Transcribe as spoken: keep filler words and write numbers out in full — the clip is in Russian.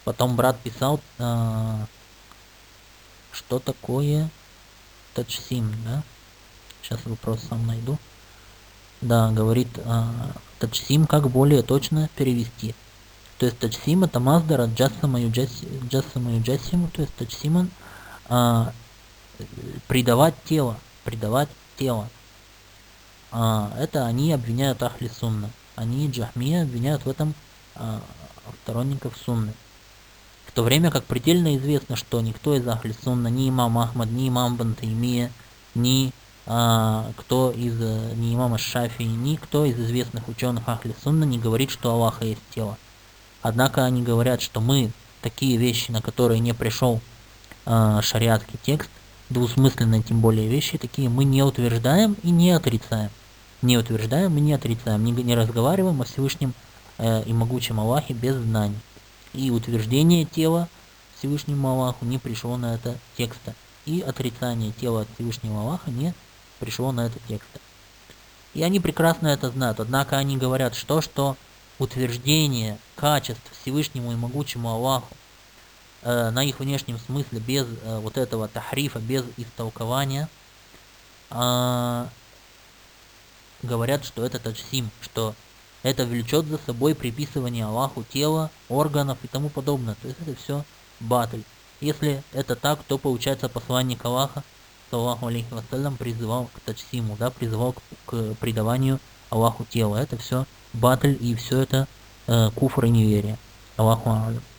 Потом брат писал, а, что такое таджсим, да? Сейчас вопрос сам найду. Да, говорит, а, таджсим как более точно перевести. То есть таджсим это маздар от джассама юджассиму, то есть таджсим а, придавать тело, придавать тело. А, это они обвиняют Ахли Сунна. Они Джахмия обвиняют в этом а, сторонников Сунны. В то время как предельно известно, что никто из Ахли Сунна, ни имам Ахмад, ни имам Ибн Таймия, ни а, кто из ни имам Шафии, никто из известных ученых Ахли Сунна не говорит, что Аллаха есть тело. Однако они говорят, что мы такие вещи, на которые не пришел э, шариатский текст, двусмысленные тем более вещи такие, мы не утверждаем и не отрицаем. Не утверждаем и не отрицаем, не, не разговариваем о Всевышнем э, и могучем Аллахе без знаний. И утверждение тела Всевышнему Аллаху не пришло на это текста. И отрицание тела от Всевышнего Аллаха не пришло на это текста. И они прекрасно это знают, однако они говорят, что, что утверждение качеств Всевышнему и могучему Аллаху э, на их внешнем смысле без э, вот этого тахрифа, без истолкования, э, говорят, что это таджсим, что это влечет за собой приписывание Аллаху тела, органов и тому подобное. То есть это все батль. Если это так, то получается посланник Аллаха, саллаху алейхи вассалям, призывал к таджсиму, да, призывал к, к предаванию Аллаху тела. Это все батль и все это э, куфр и неверие. Аллаху алям.